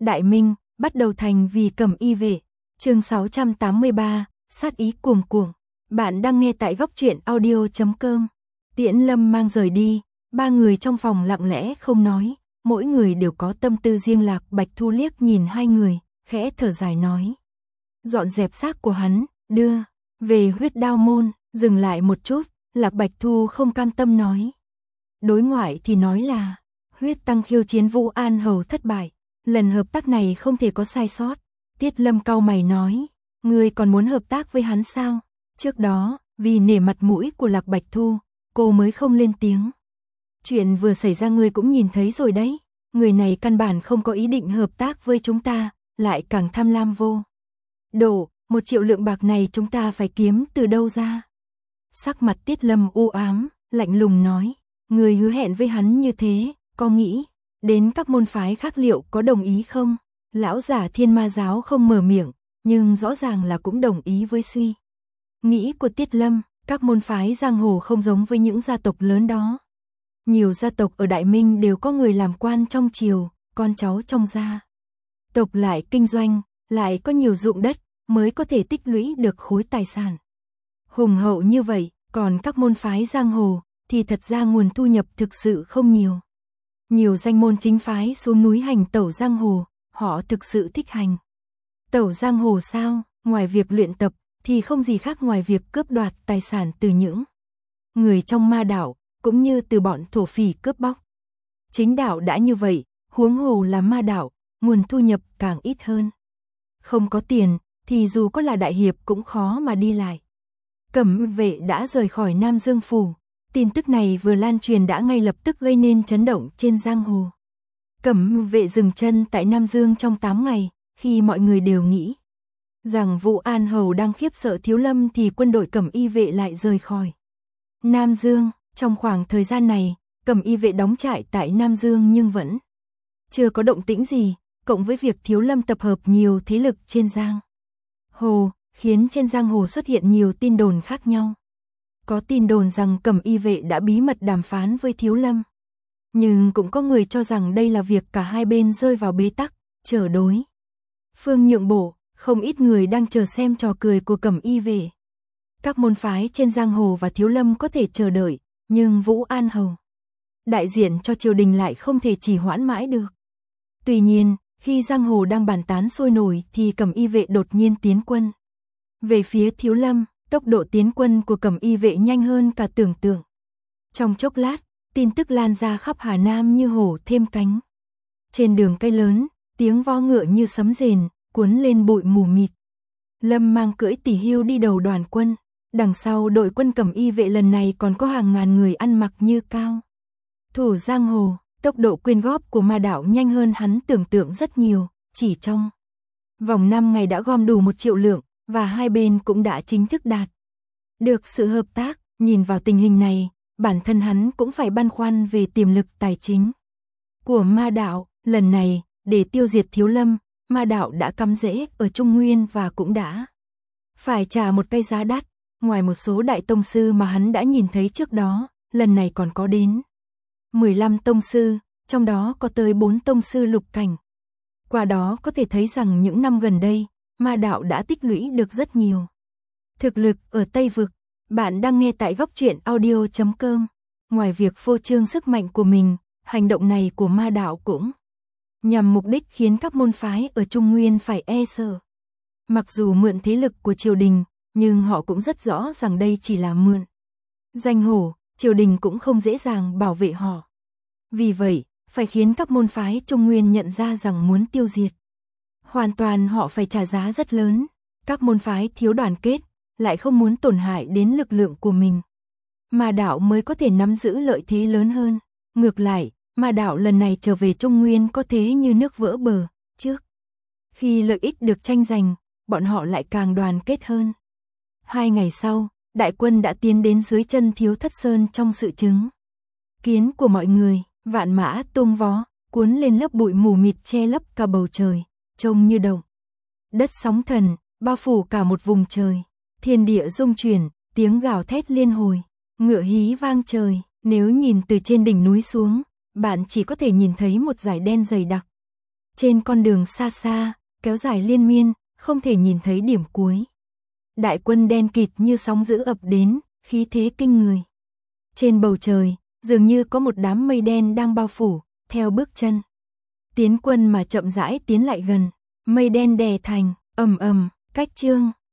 Đại Minh, bắt đầu thành vì Cẩm Y vệ. Chương 683, sát ý cuồng cuồng. Bạn đang nghe tại góc truyện audio.com. Tiễn Lâm mang rời đi, ba người trong phòng lặng lẽ không nói, mỗi người đều có tâm tư riêng. Lạc Bạch Thu liếc nhìn hai người, khẽ thở dài nói: dọn dẹp xác của hắn, đưa về Huyết Đao môn. Dừng lại một chút, Lạc Bạch Thu không cam tâm nói: đối ngoại thì nói là Huyết Tăng khiêu chiến Vũ An Hầu thất bại, lần hợp tác này không thể có sai sót. Tiết Lâm cau mày nói: ngươi còn muốn hợp tác với hắn sao? Trước đó, vì nể mặt mũi của Lạc Bạch Thu, cô mới không lên tiếng. Chuyện vừa xảy ra ngươi cũng nhìn thấy rồi đấy, người này căn bản không có ý định hợp tác với chúng ta, lại càng tham lam vô độ. 1 triệu lượng bạc này chúng ta phải kiếm từ đâu ra? Sắc mặt Tiết Lâm u ám, lạnh lùng nói: người hứa hẹn với hắn như thế, có nghĩ đến các môn phái khác liệu có đồng ý không? Lão giả Thiên Ma giáo không mở miệng, nhưng rõ ràng là cũng đồng ý với suy nghĩ của Tiết Lâm. Các môn phái giang hồ không giống với những gia tộc lớn đó. Nhiều gia tộc ở Đại Minh đều có người làm quan trong triều, con cháu trong gia tộc lại kinh doanh, lại có nhiều ruộng đất, mới có thể tích lũy được khối tài sản hùng hậu như vậy. Còn các môn phái giang hồ thì thật ra nguồn thu nhập thực sự không nhiều. Nhiều danh môn chính phái xuống núi hành tẩu giang hồ, họ thực sự thích hành tẩu giang hồ sao? Ngoài việc luyện tập thì không gì khác ngoài việc cướp đoạt tài sản từ những người trong ma đạo, cũng như từ bọn thổ phỉ cướp bóc. Chính đạo đã như vậy, huống hồ là ma đạo, nguồn thu nhập càng ít hơn. Không có tiền thì dù có là đại hiệp cũng khó mà đi lại. Cẩm vệ đã rời khỏi Nam Dương phủ. Tin tức này vừa lan truyền đã ngay lập tức gây nên chấn động trên giang hồ. Cẩm vệ dừng chân tại Nam Dương trong 8 ngày, khi mọi người đều nghĩ rằng Vũ An Hầu đang khiếp sợ Thiếu Lâm thì quân đội Cẩm Y vệ lại rời khỏi Nam Dương. Trong khoảng thời gian này, Cẩm Y vệ đóng trại tại Nam Dương nhưng vẫn chưa có động tĩnh gì, cộng với việc Thiếu Lâm tập hợp nhiều thế lực trên giang hồ, khiến trên giang hồ xuất hiện nhiều tin đồn khác nhau. Có tin đồn rằng Cẩm Y vệ đã bí mật đàm phán với Thiếu Lâm, nhưng cũng có người cho rằng đây là việc cả hai bên rơi vào bế tắc, chờ đối phương nhượng bộ. Không ít người đang chờ xem trò cười của Cẩm Y vệ. Các môn phái trên giang hồ và Thiếu Lâm có thể chờ đợi, nhưng Vũ An Hầu đại diện cho triều đình lại không thể trì hoãn mãi được. Tuy nhiên, khi giang hồ đang bàn tán sôi nổi thì Cẩm Y vệ đột nhiên tiến quân về phía Thiếu Lâm. Tốc độ tiến quân của Cẩm Y vệ nhanh hơn cả tưởng tượng. Trong chốc lát, tin tức lan ra khắp Hà Nam như hổ thêm cánh. Trên đường cây lớn, tiếng vó ngựa như sấm rền, cuốn lên bụi mù mịt. Lâm mang cưỡi Tỷ Hưu đi đầu đoàn quân. Đằng sau đội quân Cẩm Y vệ lần này còn có hàng ngàn người ăn mặc như cao thủ giang hồ. Tốc độ quyên góp của ma đạo nhanh hơn hắn tưởng tượng rất nhiều. Chỉ trong vòng 5 ngày đã gom đủ 1 triệu lượng, và hai bên cũng đã chính thức đạt được sự hợp tác. Nhìn vào tình hình này, bản thân hắn cũng phải băn khoăn về tiềm lực tài chính của ma đạo. Lần này, để tiêu diệt Thiếu Lâm, ma đạo đã cắm rễ ở Trung Nguyên và cũng đã phải trả một cái giá đắt. Ngoài một số đại tông sư mà hắn đã nhìn thấy trước đó, lần này còn có đến 15 tông sư, trong đó có tới 4 tông sư lục cảnh. Qua đó có thể thấy rằng những năm gần đây, ma đạo đã tích lũy được rất nhiều thực lực ở Tây Vực. Bạn đang nghe tại góc truyện audio.com. Ngoài việc phô trương sức mạnh của mình, hành động này của ma đạo cũng nhằm mục đích khiến các môn phái ở Trung Nguyên phải e sợ. Mặc dù mượn thế lực của triều đình, nhưng họ cũng rất rõ rằng đây chỉ là mượn danh hổ, triều đình cũng không dễ dàng bảo vệ họ. Vì vậy, phải khiến các môn phái Trung Nguyên nhận ra rằng muốn tiêu diệt hoàn toàn họ phải trả giá rất lớn. Các môn phái thiếu đoàn kết, lại không muốn tổn hại đến lực lượng của mình. Ma đạo mới có thể nắm giữ lợi thế lớn hơn. Ngược lại, ma đạo lần này trở về Trung Nguyên có thế như nước vỡ bờ. Trước khi lợi ích được tranh giành, bọn họ lại càng đoàn kết hơn. 2 ngày sau, đại quân đã tiến đến dưới chân Thiếu Thất Sơn. Trong sự chứng kiến của mọi người, vạn mã tung vó, cuốn lên lớp bụi mù mịt che lấp cả bầu trời, trông như động đất sóng thần, bao phủ cả một vùng trời. Thiên địa rung chuyển, tiếng gào thét liên hồi, ngựa hí vang trời. Nếu nhìn từ trên đỉnh núi xuống, bạn chỉ có thể nhìn thấy một dải đen dày đặc. Trên con đường xa xa, kéo dài liên miên, không thể nhìn thấy điểm cuối. Đại quân đen kịt như sóng dữ ập đến, khí thế kinh người. Trên bầu trời, dường như có một đám mây đen đang bao phủ, theo bước chân. Tiến quân mà chậm rãi tiến lại gần, mây đen đè thành, ầm ầm, cách chương.